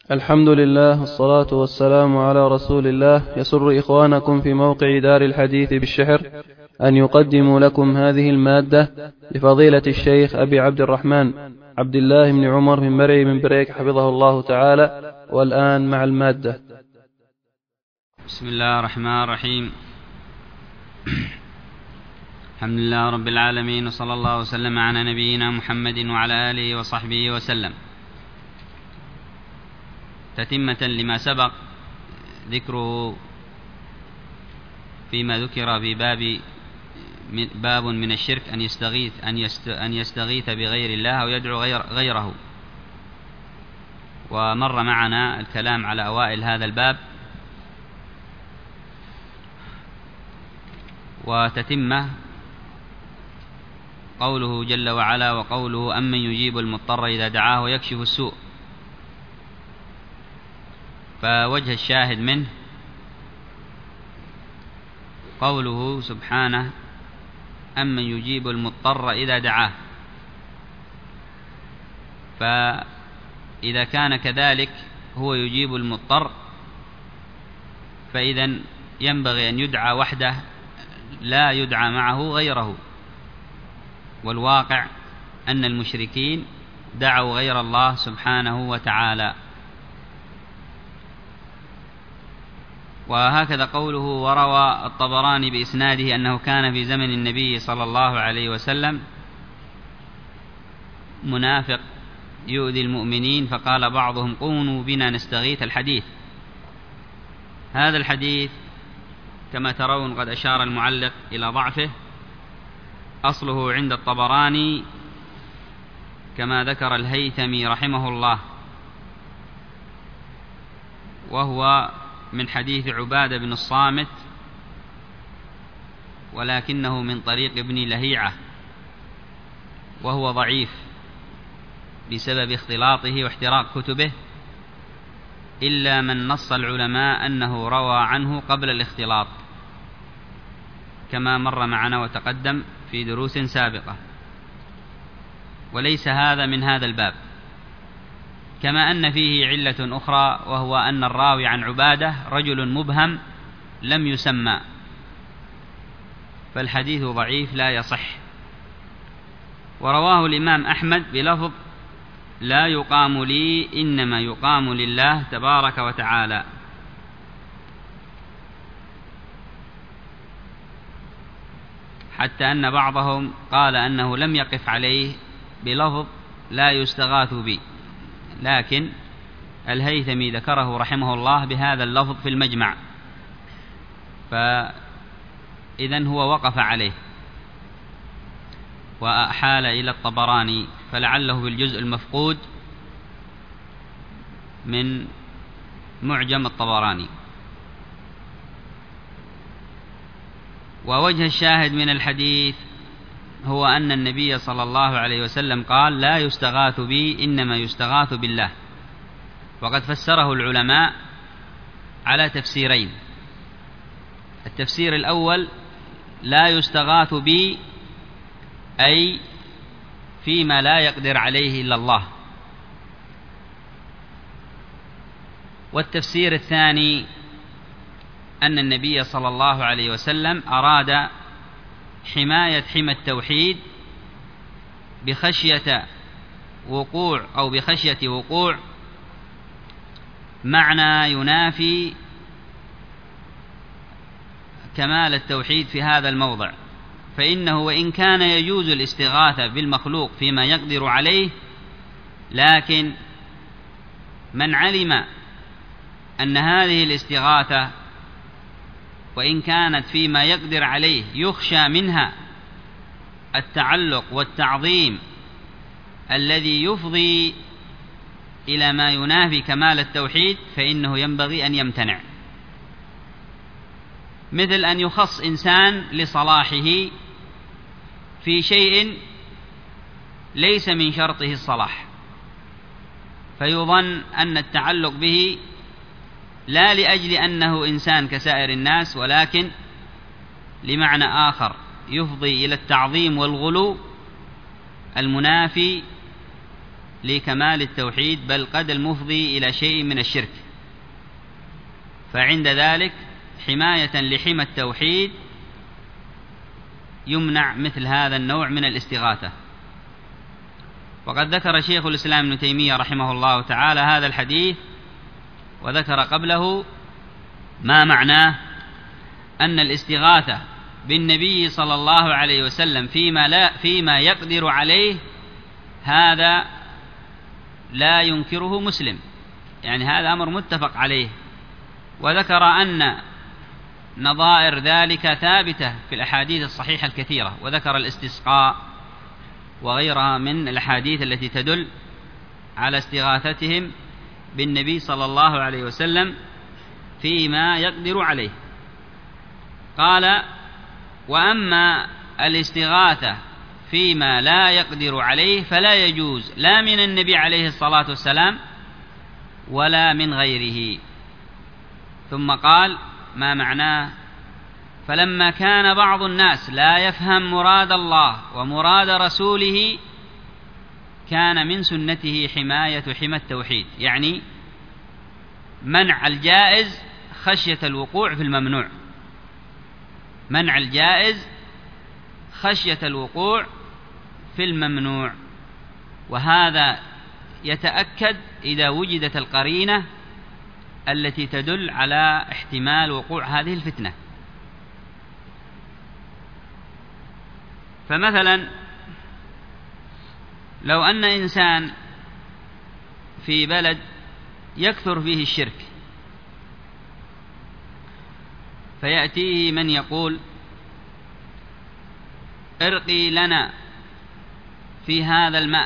الحمد لله والصلاة والسلام على رسول الله. يسر إخوانكم في موقع دار الحديث بالشحر أن يقدموا لكم هذه المادة لفضيلة الشيخ أبي عبد الرحمن عبد الله بن عمر بن مرعي بن بريك حفظه الله تعالى. والآن مع المادة. بسم الله الرحمن الرحيم. الحمد لله رب العالمين، وصلى الله وسلم على نبينا محمد وعلى آله وصحبه وسلم. تتمة لما سبق ذكره فيما ذكر في باب من الشرك أن يستغيث بغير الله أو يدعو غيره، ومر معنا الكلام على أوائل هذا الباب. وتتمة قوله جل وعلا وقوله أمن يجيب المضطر إذا دعاه ويكشف السوء. فوجه الشاهد منه قوله سبحانه أمن يجيب المضطر إذا دعاه. فإذا كان كذلك هو يجيب المضطر، فإذا ينبغي أن يدعى وحده لا يدعى معه غيره. والواقع أن المشركين دعوا غير الله سبحانه وتعالى. وهكذا قوله وروى الطبراني بإسناده أنه كان في زمن النبي صلى الله عليه وسلم منافق يؤذي المؤمنين، فقال بعضهم قوموا بنا نستغيث. الحديث هذا الحديث كما ترون قد أشار المعلق إلى ضعفه. أصله عند الطبراني كما ذكر الهيثمي رحمه الله، وهو من حديث عبادة بن الصامت، ولكنه من طريق ابن لهيعة، وهو ضعيف بسبب اختلاطه واحتراق كتبه، إلا من نص العلماء أنه روى عنه قبل الاختلاط، كما مر معنا وتقدم في دروس سابقة. وليس هذا من هذا الباب، كما أن فيه علة أخرى، وهو أن الراوي عن عبادة رجل مبهم لم يسمى، فالحديث ضعيف لا يصح. ورواه الإمام أحمد بلفظ لا يقام لي إنما يقام لله تبارك وتعالى. حتى أن بعضهم قال أنه لم يقف عليه بلفظ لا يستغاث بي، لكن الهيثمي ذكره رحمه الله بهذا اللفظ في المجمع، فإذن هو وقف عليه وأحال إلى الطبراني، فلعله في الجزء المفقود من معجم الطبراني. ووجه الشاهد من الحديث هو أن النبي صلى الله عليه وسلم قال لا يستغاث بي إنما يستغاث بالله. وقد فسره العلماء على تفسيرين. التفسير الأول لا يستغاث بي أي فيما لا يقدر عليه إلا الله. والتفسير الثاني أن النبي صلى الله عليه وسلم أراد حماية حمى التوحيد بخشية وقوع معنى ينافي كمال التوحيد في هذا الموضع. فإنه وإن كان يجوز الاستغاثة بالمخلوق فيما يقدر عليه، لكن من علم أن هذه الاستغاثة وإن كانت فيما يقدر عليه يخشى منها التعلق والتعظيم الذي يفضي إلى ما ينافي كمال التوحيد، فإنه ينبغي أن يمتنع. مثل أن يخص إنسان لصلاحه في شيء ليس من شرطه الصلاح، فيظن أن التعلق به لا لأجل أنه إنسان كسائر الناس، ولكن لمعنى آخر يفضي إلى التعظيم والغلو المنافي لكمال التوحيد، بل قد المفضي إلى شيء من الشرك، فعند ذلك حماية لحمى التوحيد يمنع مثل هذا النوع من الاستغاثة. وقد ذكر شيخ الإسلام ابن تيمية رحمه الله تعالى هذا الحديث، وذكر قبله ما معناه، أن الاستغاثة بالنبي صلى الله عليه وسلم فيما يقدر عليه هذا لا ينكره مسلم، يعني هذا أمر متفق عليه. وذكر أن نظائر ذلك ثابتة في الأحاديث الصحيحة الكثيرة، وذكر الاستسقاء وغيرها من الأحاديث التي تدل على استغاثتهم بالنبي صلى الله عليه وسلم فيما يقدر عليه. قال: وأما الاستغاثة فيما لا يقدر عليه فلا يجوز لا من النبي عليه الصلاة والسلام ولا من غيره. ثم قال: ما معناه؟ فلما كان بعض الناس لا يفهم مراد الله ومراد رسوله كان من سنته حماية حمى التوحيد، يعني منع الجائز خشية الوقوع في الممنوع، منع الجائز خشية الوقوع في الممنوع. وهذا يتأكد إذا وجدت القرينة التي تدل على احتمال وقوع هذه الفتنة. فمثلا لو أن إنسان في بلد يكثر فيه الشرك، فيأتيه من يقول: ارقي لنا في هذا الماء.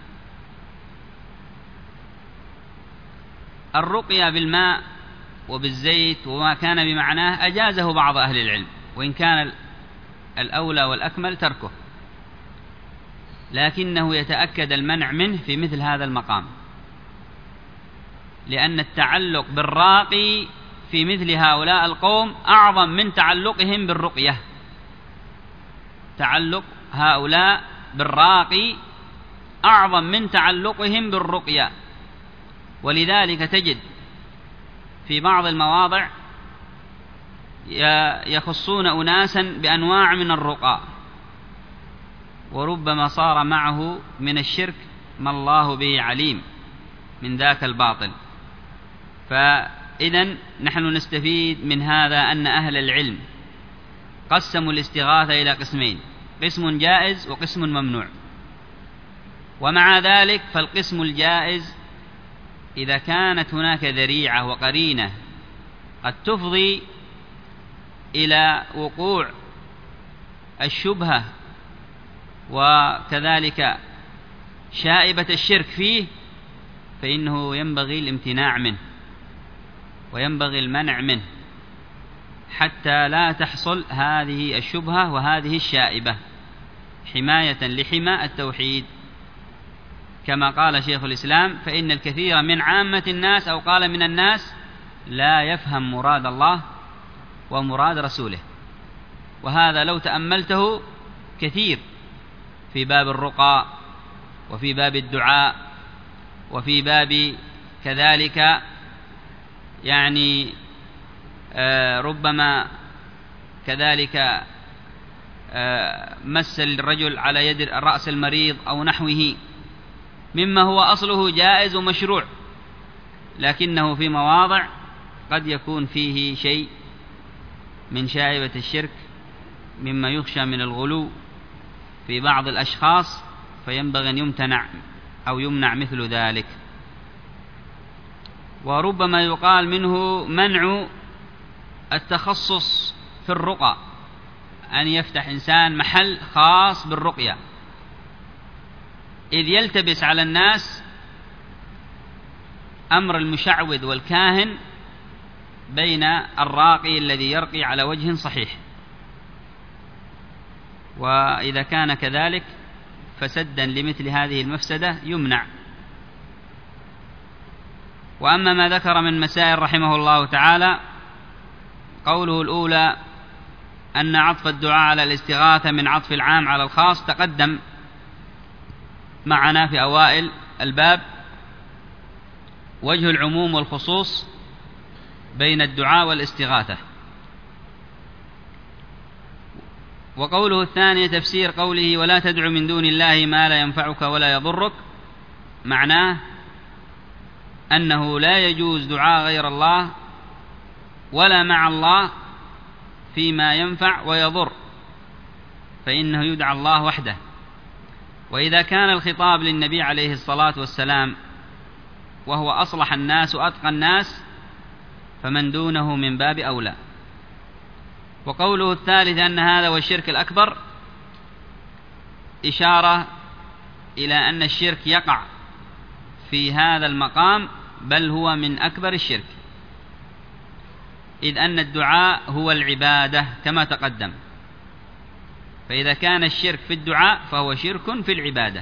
الرقية بالماء وبالزيت وما كان بمعناه أجازه بعض أهل العلم، وإن كان الأولى والأكمل تركه، لكنه يتأكد المنع منه في مثل هذا المقام، لأن التعلق بالراقي في مثل هؤلاء القوم أعظم من تعلقهم بالرقية. تعلق هؤلاء بالراقي أعظم من تعلقهم بالرقية. ولذلك تجد في بعض المواضع يخصون أناسا بأنواع من الرقى، وربما صار معه من الشرك ما الله به عليم من ذاك الباطل. فإذن نحن نستفيد من هذا أن أهل العلم قسموا الاستغاثة إلى قسمين: قسم جائز وقسم ممنوع. ومع ذلك فالقسم الجائز إذا كانت هناك ذريعة وقرينة قد تفضي إلى وقوع الشبهة وكذلك شائبة الشرك فيه، فإنه ينبغي الامتناع منه وينبغي المنع منه حتى لا تحصل هذه الشبهة وهذه الشائبة، حماية لحمى التوحيد. كما قال شيخ الإسلام: فإن الكثير من عامة الناس، أو قال من الناس، لا يفهم مراد الله ومراد رسوله. وهذا لو تأملته كثير في باب الرقى وفي باب الدعاء وفي باب كذلك يعني ربما كذلك مس الرجل على يد رأس المريض أو نحوه مما هو أصله جائز ومشروع، لكنه في مواضع قد يكون فيه شيء من شائبة الشرك مما يخشى من الغلو في بعض الأشخاص، فينبغي أن يمتنع أو يمنع مثل ذلك. وربما يقال منه منع التخصص في الرقى، أن يفتح إنسان محل خاص بالرقية، إذ يلتبس على الناس أمر المشعوذ والكاهن بين الراقي الذي يرقي على وجه صحيح. وإذا كان كذلك فسدا لمثل هذه المفسدة يمنع. وأما ما ذكر من مسائل رحمه الله تعالى، قوله الأولى أن عطف الدعاء على الاستغاثة من عطف العام على الخاص تقدم معنا في أوائل الباب وجه العموم والخصوص بين الدعاء والاستغاثة. وقوله الثاني تفسير قوله ولا تدع من دون الله ما لا ينفعك ولا يضرك، معناه أنه لا يجوز دعاء غير الله ولا مع الله فيما ينفع ويضر، فإنه يدعى الله وحده. وإذا كان الخطاب للنبي عليه الصلاة والسلام وهو أصلح الناس وأتقى الناس فمن دونه من باب أولى. وقوله الثالث أن هذا هو الشرك الأكبر إشارة إلى أن الشرك يقع في هذا المقام، بل هو من أكبر الشرك، إذ أن الدعاء هو العبادة كما تقدم، فإذا كان الشرك في الدعاء فهو شرك في العبادة.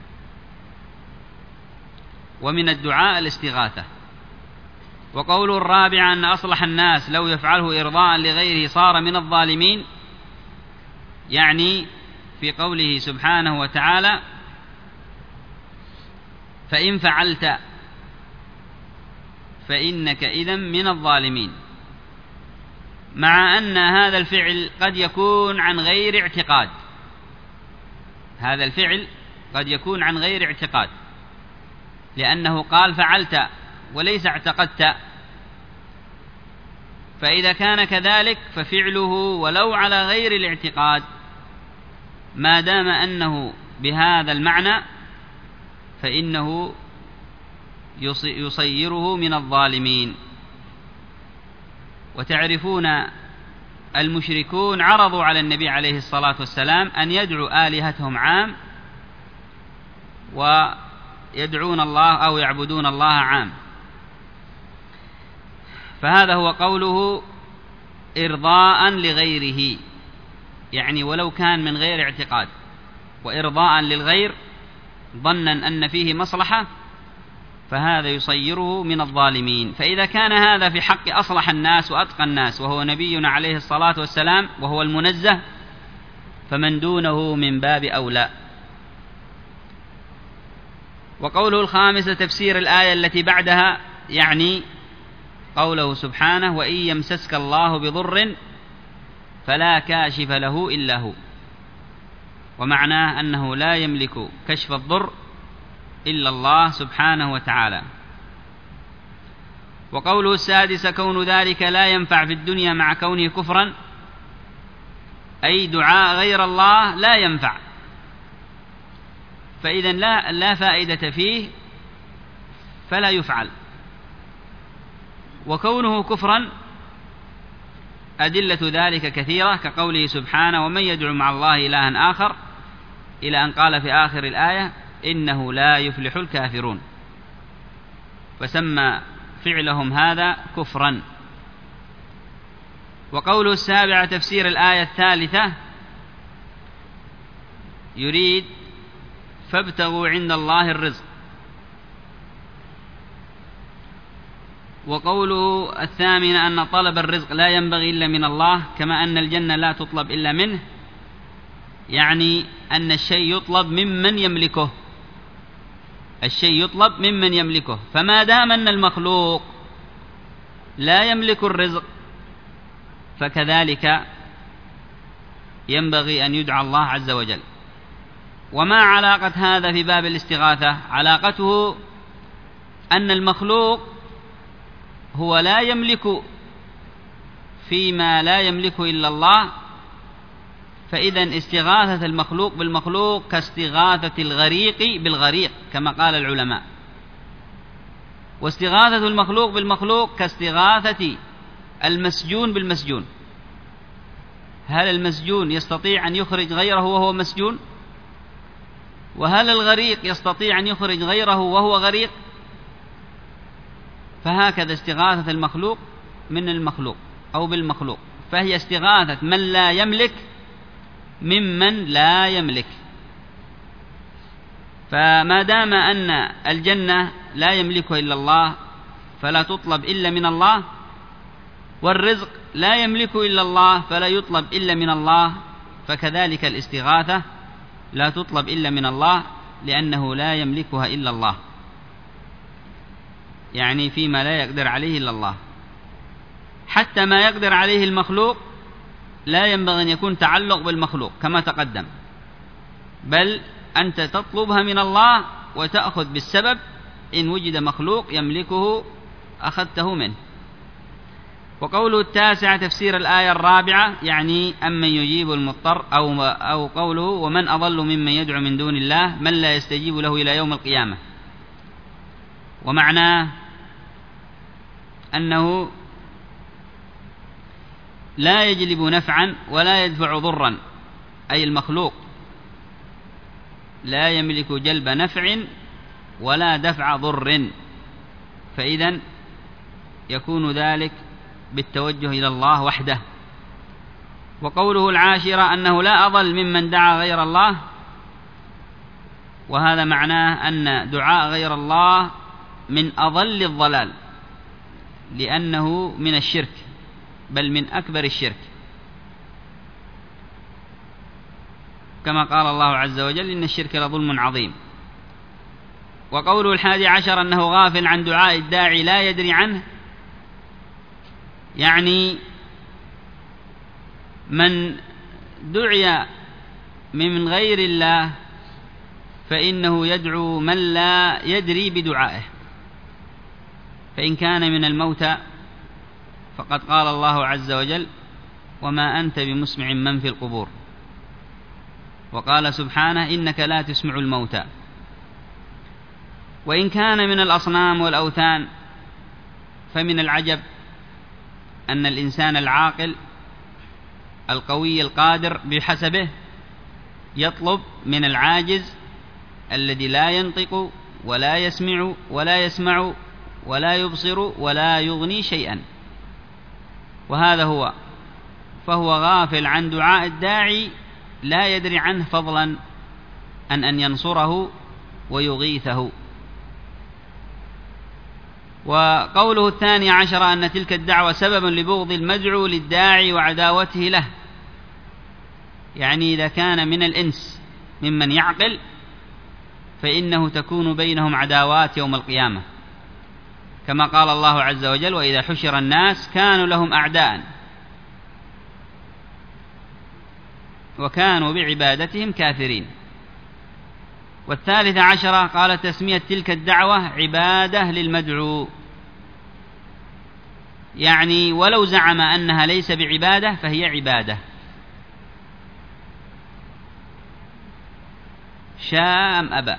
ومن الدعاء الاستغاثة. وقول الرابع أن أصلح الناس لو يفعله إرضاء لغيره صار من الظالمين، يعني في قوله سبحانه وتعالى فإن فعلت فإنك إذن من الظالمين، مع أن هذا الفعل قد يكون عن غير اعتقاد، هذا الفعل قد يكون عن غير اعتقاد، لأنه قال فعلت وليس اعتقدت، فإذا كان كذلك ففعله ولو على غير الاعتقاد ما دام أنه بهذا المعنى فإنه يصيره من الظالمين. وتعرفون المشركون عرضوا على النبي عليه الصلاة والسلام أن يدعوا آلهتهم عام ويدعون الله أو يعبدون الله عام، فهذا هو قوله إرضاء لغيره، يعني ولو كان من غير اعتقاد، وإرضاء للغير ظنا أن فيه مصلحة فهذا يصيره من الظالمين. فإذا كان هذا في حق أصلح الناس وأتقى الناس وهو نبينا عليه الصلاة والسلام وهو المنزه، فمن دونه من باب أولى. وقوله الخامس تفسير الآية التي بعدها، يعني قوله سبحانه وإن يمسسك الله بضر فلا كاشف له إلا هو، ومعناه أنه لا يملك كشف الضر إلا الله سبحانه وتعالى. وقوله السادس كون ذلك لا ينفع في الدنيا مع كونه كفرا، أي دعاء غير الله لا ينفع، فإذا لا فائدة فيه فلا يفعل. وكونه كفرا أدلة ذلك كثيرة، كقوله سبحانه ومن يدعو مع الله إلها آخر، إلى أن قال في آخر الآية إنه لا يفلح الكافرون، فسمى فعلهم هذا كفرا. وقوله السابع تفسير الآية الثالثة، يريد فابتغوا عند الله الرزق. وقوله الثامن أن طلب الرزق لا ينبغي إلا من الله، كما أن الجنة لا تطلب إلا منه، يعني أن الشيء يطلب ممن يملكه، الشيء يطلب ممن يملكه، فما دام أن المخلوق لا يملك الرزق فكذلك ينبغي أن يدعى الله عز وجل. وما علاقة هذا في باب الاستغاثة؟ علاقته أن المخلوق هو لا يملك فيما لا يملكه إلا الله، فإذا استغاثة المخلوق بالمخلوق كاستغاثة الغريق بالغريق كما قال العلماء، واستغاثة المخلوق بالمخلوق كاستغاثة المسجون بالمسجون. هل المسجون يستطيع أن يخرج غيره وهو مسجون؟ وهل الغريق يستطيع أن يخرج غيره وهو غريق؟ فهكذا استغاثة المخلوق من المخلوق أو بالمخلوق، فهي استغاثة من لا يملك ممن لا يملك. فما دام أن الجنة لا يملكها إلا الله فلا تطلب إلا من الله، والرزق لا يملكه إلا الله فلا يطلب إلا من الله، فكذلك الاستغاثة لا تطلب إلا من الله، لأنه لا يملكها إلا الله، يعني فيما لا يقدر عليه إلا الله. حتى ما يقدر عليه المخلوق لا ينبغي أن يكون تعلق بالمخلوق كما تقدم، بل أنت تطلبها من الله وتأخذ بالسبب. إن وجد مخلوق يملكه أخذته منه. وقوله التاسع تفسير الآية الرابعة، يعني أمن يجيب المضطر، أو قوله ومن أضل ممن يدعو من دون الله من لا يستجيب له إلى يوم القيامة. ومعناه أنه لا يجلب نفعا ولا يدفع ضرا، أي المخلوق لا يملك جلب نفع ولا دفع ضر، فإذن يكون ذلك بالتوجه إلى الله وحده. وقوله العاشرة أنه لا أضل ممن دعا غير الله، وهذا معناه أن دعاء غير الله من أضل الضلال، لأنه من الشرك، بل من أكبر الشرك، كما قال الله عز وجل إن الشرك لظلم عظيم. وقوله 11 أنه غافل عن دعاء الداعي لا يدري عنه، يعني من دعي من غير الله فإنه يدعو من لا يدري بدعائه. فإن كان من الموتى فقد قال الله عز وجل وما أنت بمسمع من في القبور، وقال سبحانه إنك لا تسمع الموتى. وإن كان من الأصنام والأوثان فمن العجب أن الإنسان العاقل القوي القادر بحسبه يطلب من العاجز الذي لا ينطق ولا يسمع ولا يبصر ولا يغني شيئا، وهذا هو، فهو غافل عن دعاء الداعي لا يدري عنه، فضلا عن أن ينصره ويغيثه. وقوله 12 أن تلك الدعوة سبب لبغض المدعو للداعي وعداوته له، يعني إذا كان من الإنس ممن يعقل فإنه تكون بينهم عداوات يوم القيامة، كما قال الله عز وجل وإذا حشر الناس كانوا لهم أعداء وكانوا بعبادتهم كافرين. 13 قال تسمية تلك الدعوة عبادة للمدعو، يعني ولو زعم أنها ليس بعبادة فهي عبادة، شاء أم أبى.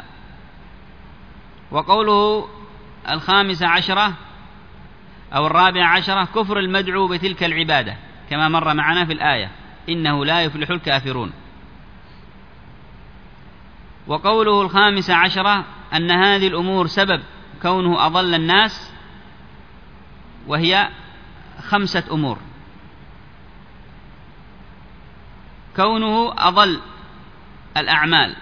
وقوله 15 أو 14 كفر المدعو بتلك العبادة، كما مر معنا في الآية إنه لا يفلح الكافرون. وقوله 15 أن هذه الأمور سبب كونه أضل الناس، وهي 5 أمور: كونه أضل الأعمال،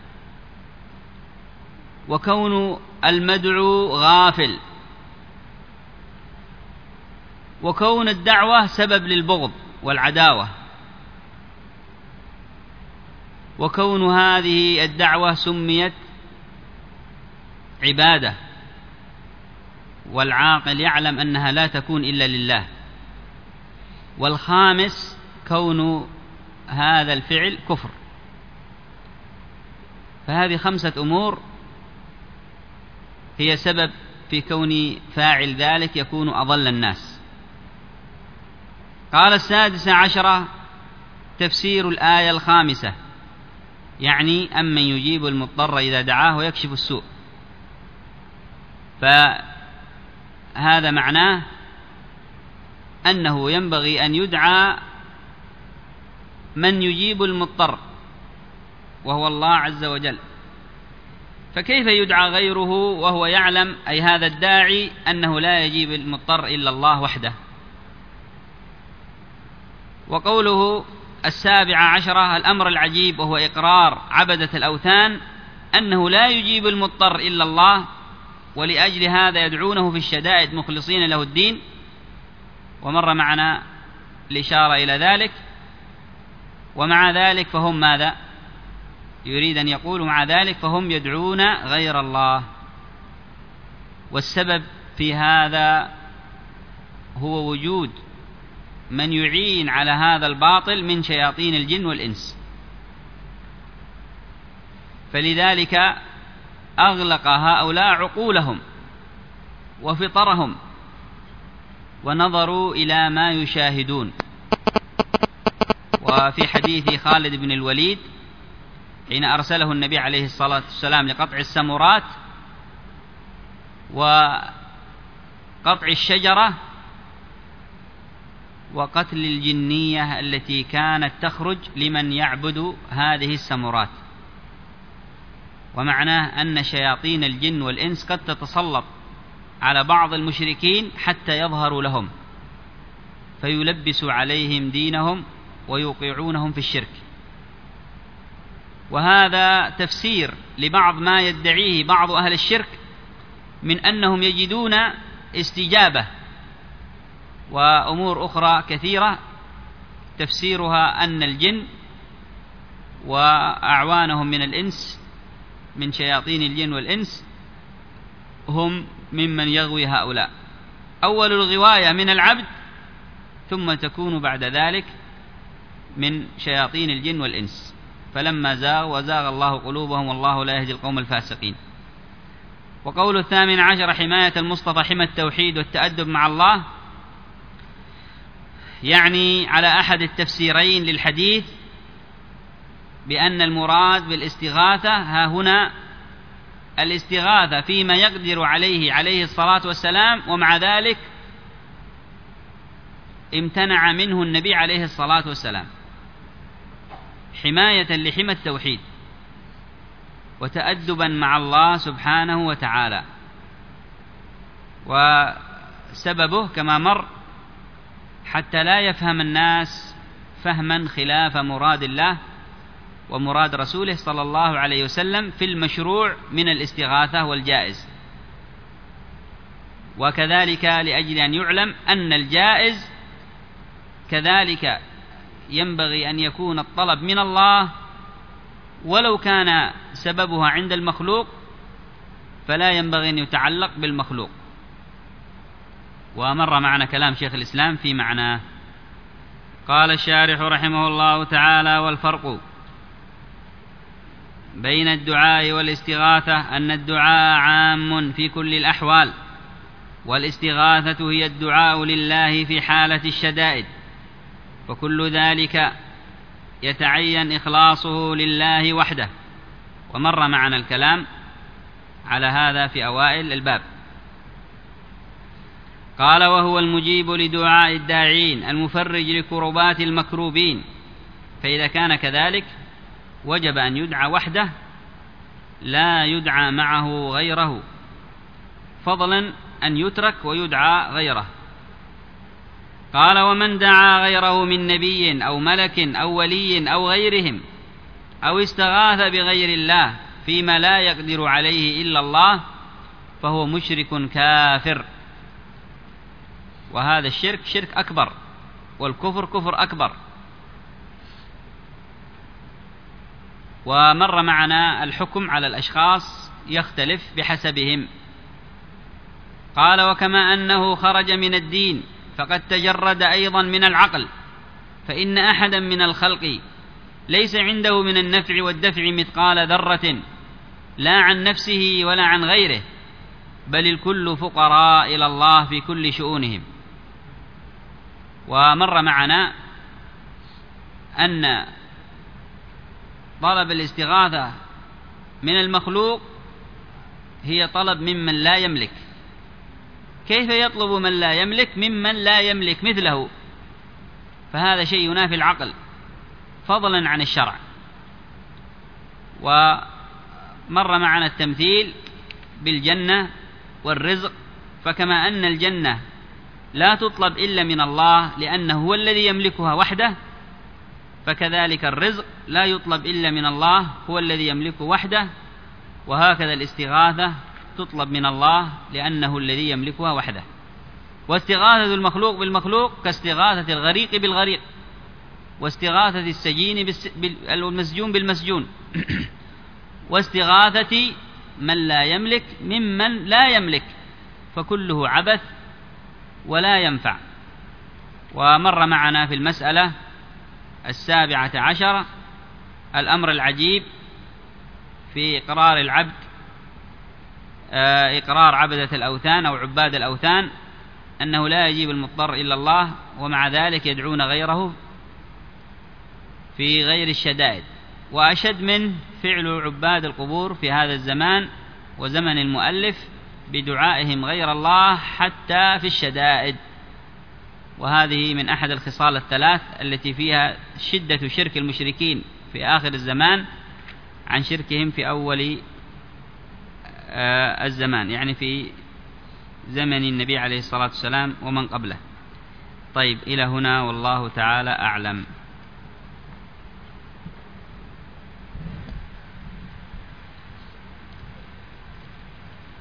وكون المدعو غافل، وكون الدعوة سبب للبغض والعداوة، وكون هذه الدعوة سميت عبادة والعاقل يعلم أنها لا تكون إلا لله. والخامس كون هذا الفعل كفر. فهذه 5 أمور هي سبب في كون فاعل ذلك يكون أضل الناس. قال 16 تفسير الآية 5، يعني أمن يجيب المضطر إذا دعاه ويكشف السوء. فهذا معناه أنه ينبغي أن يدعى من يجيب المضطر وهو الله عز وجل، فكيف يدعى غيره وهو يعلم أي هذا الداعي أنه لا يجيب المضطر إلا الله وحده. وقوله 17 الأمر العجيب وهو إقرار عبدة الأوثان أنه لا يجيب المضطر إلا الله، ولأجل هذا يدعونه في الشدائد مخلصين له الدين، ومر معنا الإشارة إلى ذلك. ومع ذلك فهم ماذا؟ يريد أن يقول مع ذلك فهم يدعون غير الله. والسبب في هذا هو وجود من يعين على هذا الباطل من شياطين الجن والإنس، فلذلك أغلق هؤلاء عقولهم وفطرهم ونظروا إلى ما يشاهدون. وفي حديث خالد بن الوليد حين أرسله النبي عليه الصلاة والسلام لقطع السمرات وقطع الشجرة وقتل الجنية التي كانت تخرج لمن يعبد هذه السمرات، ومعناه أن شياطين الجن والإنس قد تتسلط على بعض المشركين حتى يظهروا لهم فيلبسوا عليهم دينهم ويوقعونهم في الشرك. وهذا تفسير لبعض ما يدعيه بعض أهل الشرك من أنهم يجدون استجابة، وأمور أخرى كثيرة تفسيرها أن الجن وأعوانهم من الإنس من شياطين الجن والإنس هم ممن يغوي هؤلاء. أول الغواية من العبد ثم تكون بعد ذلك من شياطين الجن والإنس، فلما زاغ وزاغ الله قلوبهم والله لا يهدي القوم الفاسقين. وقول 18 حماية المصطفى حمى التوحيد والتأدب مع الله، يعني على أحد التفسيرين للحديث بأن المراد بالاستغاثة ها هنا الاستغاثة فيما يقدر عليه الصلاة والسلام، ومع ذلك امتنع منه النبي عليه الصلاة والسلام حماية لحمى التوحيد وتأدبا مع الله سبحانه وتعالى. وسببه كما مر حتى لا يفهم الناس فهما خلاف مراد الله ومراد رسوله صلى الله عليه وسلم في المشروع من الاستغاثة والجائز، وكذلك لأجل أن يعلم أن الجائز كذلك ينبغي أن يكون الطلب من الله ولو كان سببها عند المخلوق، فلا ينبغي أن يتعلق بالمخلوق. ومر معنا كلام شيخ الإسلام في معناه. قال الشارح رحمه الله تعالى: والفرق بين الدعاء والاستغاثة أن الدعاء عام في كل الأحوال، والاستغاثة هي الدعاء لله في حالة الشدائد، وكل ذلك يتعين إخلاصه لله وحده. ومر معنا الكلام على هذا في أوائل الباب. قال: وهو المجيب لدعاء الداعين المفرج لكربات المكروبين، فإذا كان كذلك وجب أن يدعى وحده لا يدعى معه غيره، فضلا أن يترك ويدعى غيره. قال: ومن دعا غيره من نبي أو ملك أو ولي أو غيرهم أو استغاث بغير الله فيما لا يقدر عليه إلا الله فهو مشرك كافر. وهذا الشرك شرك أكبر، والكفر كفر أكبر. ومر معنا الحكم على الأشخاص يختلف بحسبهم. قال: وكما أنه خرج من الدين فقد تجرد أيضا من العقل، فإن أحدا من الخلق ليس عنده من النفع والدفع مثقال ذرة، لا عن نفسه ولا عن غيره، بل الكل فقراء إلى الله في كل شؤونهم. ومر معنا أن طلب الاستغاثة من المخلوق هي طلب ممن لا يملك. كيف يطلب من لا يملك ممن لا يملك مثله؟ فهذا شيء ينافي العقل فضلا عن الشرع. ومر معنا التمثيل بالجنة والرزق، فكما أن الجنة لا تطلب إلا من الله لأنه هو الذي يملكها وحده، فكذلك الرزق لا يطلب إلا من الله هو الذي يملكه وحده، وهكذا الاستغاثة تطلب من الله لأنه الذي يملكها وحده. واستغاثة المخلوق بالمخلوق كاستغاثة الغريق بالغريق، واستغاثة السجين المسجون بالمسجون، واستغاثة من لا يملك ممن لا يملك، فكله عبث ولا ينفع. ومر معنا في المسألة 17 الأمر العجيب في إقرار العبد، إقرار عبدة الأوثان أو عباد الأوثان أنه لا يجيب المضطر إلا الله، ومع ذلك يدعون غيره في غير الشدائد. وأشد من فعل عباد القبور في هذا الزمان وزمن المؤلف بدعائهم غير الله حتى في الشدائد. وهذه من أحد الخصال الثلاث التي فيها شدة شرك المشركين في آخر الزمان عن شركهم في أول الزمان، يعني في زمن النبي عليه الصلاة والسلام ومن قبله. طيب، إلى هنا والله تعالى أعلم.